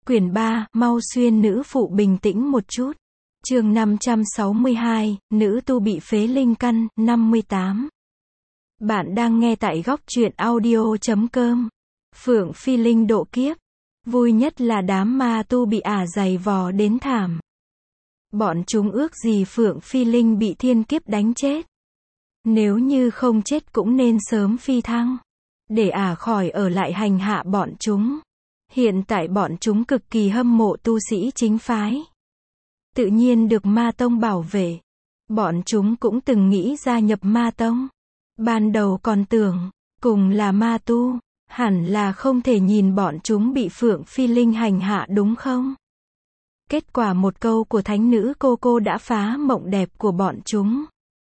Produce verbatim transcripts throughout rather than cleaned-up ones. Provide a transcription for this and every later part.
Quyển ba, mau xuyên nữ phụ bình tĩnh một chút. Chương năm trăm sáu mươi hai, nữ tu bị phế linh căn, năm mươi tám. Bạn đang nghe tại góc truyện audio chấm com. Phượng Phi Linh độ kiếp. Vui nhất là đám ma tu bị ả giày vò đến thảm. Bọn chúng ước gì Phượng Phi Linh bị thiên kiếp đánh chết. Nếu như không chết cũng nên sớm phi thăng. Để ả khỏi ở lại hành hạ bọn chúng. Hiện tại bọn chúng cực kỳ hâm mộ tu sĩ chính phái. Tự nhiên được ma tông bảo vệ. Bọn chúng cũng từng nghĩ gia nhập ma tông. Ban đầu còn tưởng, cùng là ma tu, hẳn là không thể nhìn bọn chúng bị Phượng Phi Linh hành hạ đúng không? Kết quả một câu của thánh nữ cô cô đã phá mộng đẹp của bọn chúng.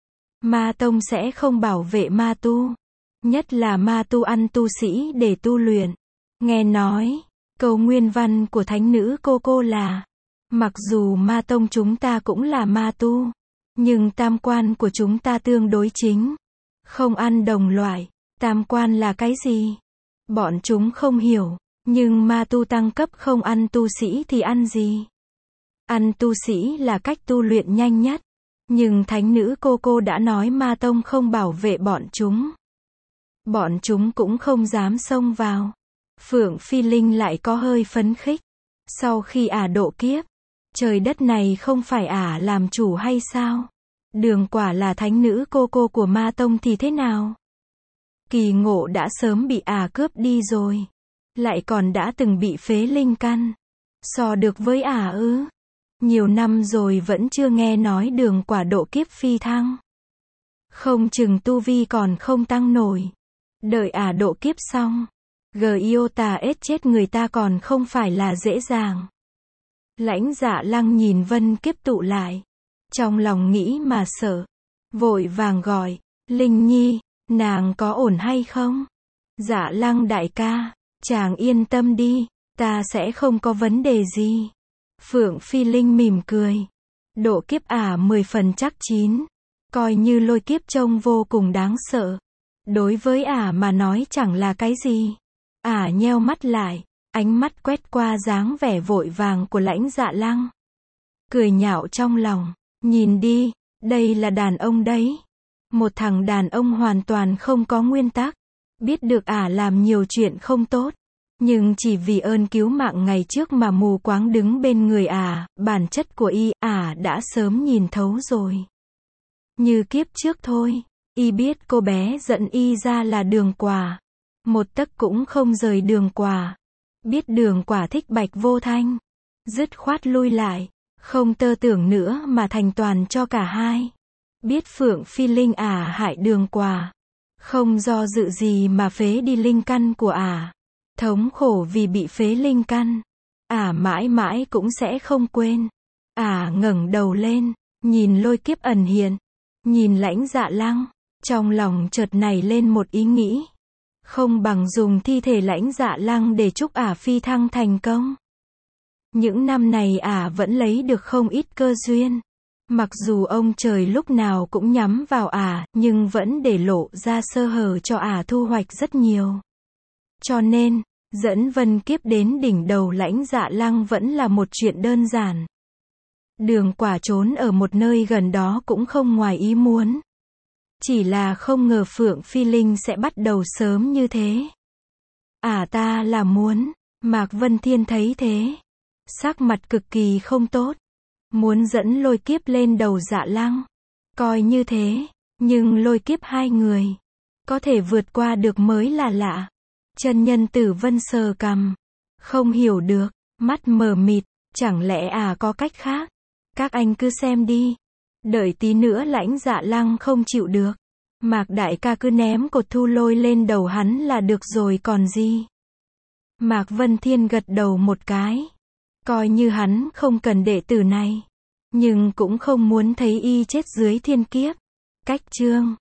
Ma tông sẽ không bảo vệ ma tu. Nhất là ma tu ăn tu sĩ để tu luyện. Nghe nói, câu nguyên văn của thánh nữ cô cô là: mặc dù ma tông chúng ta cũng là ma tu, nhưng tam quan của chúng ta tương đối chính. Không ăn đồng loại. Tam quan là cái gì? Bọn chúng không hiểu. Nhưng ma tu tăng cấp không ăn tu sĩ thì ăn gì? Ăn tu sĩ là cách tu luyện nhanh nhất. Nhưng thánh nữ cô cô đã nói ma tông không bảo vệ bọn chúng. Bọn chúng cũng không dám xông vào. Phượng Phi Linh lại có hơi phấn khích. Sau khi ả độ kiếp, trời đất này không phải ả làm chủ hay sao? Đường quả là thánh nữ cô cô của ma tông thì thế nào? Kỳ Ngộ đã sớm bị ả cướp đi rồi. Lại còn đã từng bị phế linh căn. So được với ả ư? Nhiều năm rồi vẫn chưa nghe nói đường quả độ kiếp phi thăng. Không chừng tu vi còn không tăng nổi. Đợi ả độ kiếp xong, Giota ết chết người ta còn không phải là dễ dàng. Lãnh Dạ Lăng nhìn Vân Kiếp tụ lại. Trong lòng nghĩ mà sợ. Vội vàng gọi, Linh Nhi, nàng có ổn hay không? Dạ Lăng đại ca, chàng yên tâm đi, ta sẽ không có vấn đề gì. Phượng Phi Linh mỉm cười. Độ kiếp ả mười phần chắc chín. Coi như lôi kiếp trông vô cùng đáng sợ. Đối với ả mà nói chẳng là cái gì. Ả nheo mắt lại, ánh mắt quét qua dáng vẻ vội vàng của Lãnh Dạ Lăng. Cười nhạo trong lòng, nhìn đi, đây là đàn ông đấy. Một thằng đàn ông hoàn toàn không có nguyên tắc. Biết được ả làm nhiều chuyện không tốt. Nhưng chỉ vì ơn cứu mạng ngày trước mà mù quáng đứng bên người ả, bản chất của y, ả đã sớm nhìn thấu rồi. Như kiếp trước thôi, y biết cô bé dẫn y ra là Đường Quả. Một tấc cũng không rời Đường Quả. Biết Đường Quả thích Bạch Vô Thanh. Dứt khoát lui lại, không tơ tưởng nữa mà thành toàn cho cả hai. Biết Phượng Phi Linh ả hại Đường Quả. Không do dự gì mà phế đi linh căn của ả. Thống khổ vì bị phế linh căn. Ả mãi mãi cũng sẽ không quên. Ả ngẩng đầu lên, nhìn lôi kiếp ẩn hiện. Nhìn Lãnh Dạ Lăng. Trong lòng chợt nảy lên một ý nghĩ. Không bằng dùng thi thể Lãnh Dạ Lăng để chúc ả phi thăng thành công. Những năm này ả vẫn lấy được không ít cơ duyên. Mặc dù ông trời lúc nào cũng nhắm vào ả, nhưng vẫn để lộ ra sơ hở cho ả thu hoạch rất nhiều. Cho nên, dẫn Vân Kiếp đến đỉnh đầu Lãnh Dạ Lăng vẫn là một chuyện đơn giản. Đường Quả trốn ở một nơi gần đó cũng không ngoài ý muốn. Chỉ là không ngờ Phượng Phi Linh sẽ bắt đầu sớm như thế. Ả ta là muốn. Mạc Vân Thiên thấy thế. Sắc mặt cực kỳ không tốt. Muốn dẫn lôi kiếp lên đầu Dạ Lăng. Coi như thế, nhưng lôi kiếp hai người. Có thể vượt qua được mới là lạ. Chân nhân Tử Vân sờ cằm. Không hiểu được, mắt mờ mịt, chẳng lẽ à có cách khác? Các anh cứ xem đi. Đợi tí nữa Lãnh Dạ Lăng không chịu được. Mạc đại ca cứ ném cột thu lôi lên đầu hắn là được rồi còn gì. Mạc Vân Thiên gật đầu một cái. Coi như hắn không cần đệ tử này. Nhưng cũng không muốn thấy y chết dưới thiên kiếp. Cách chương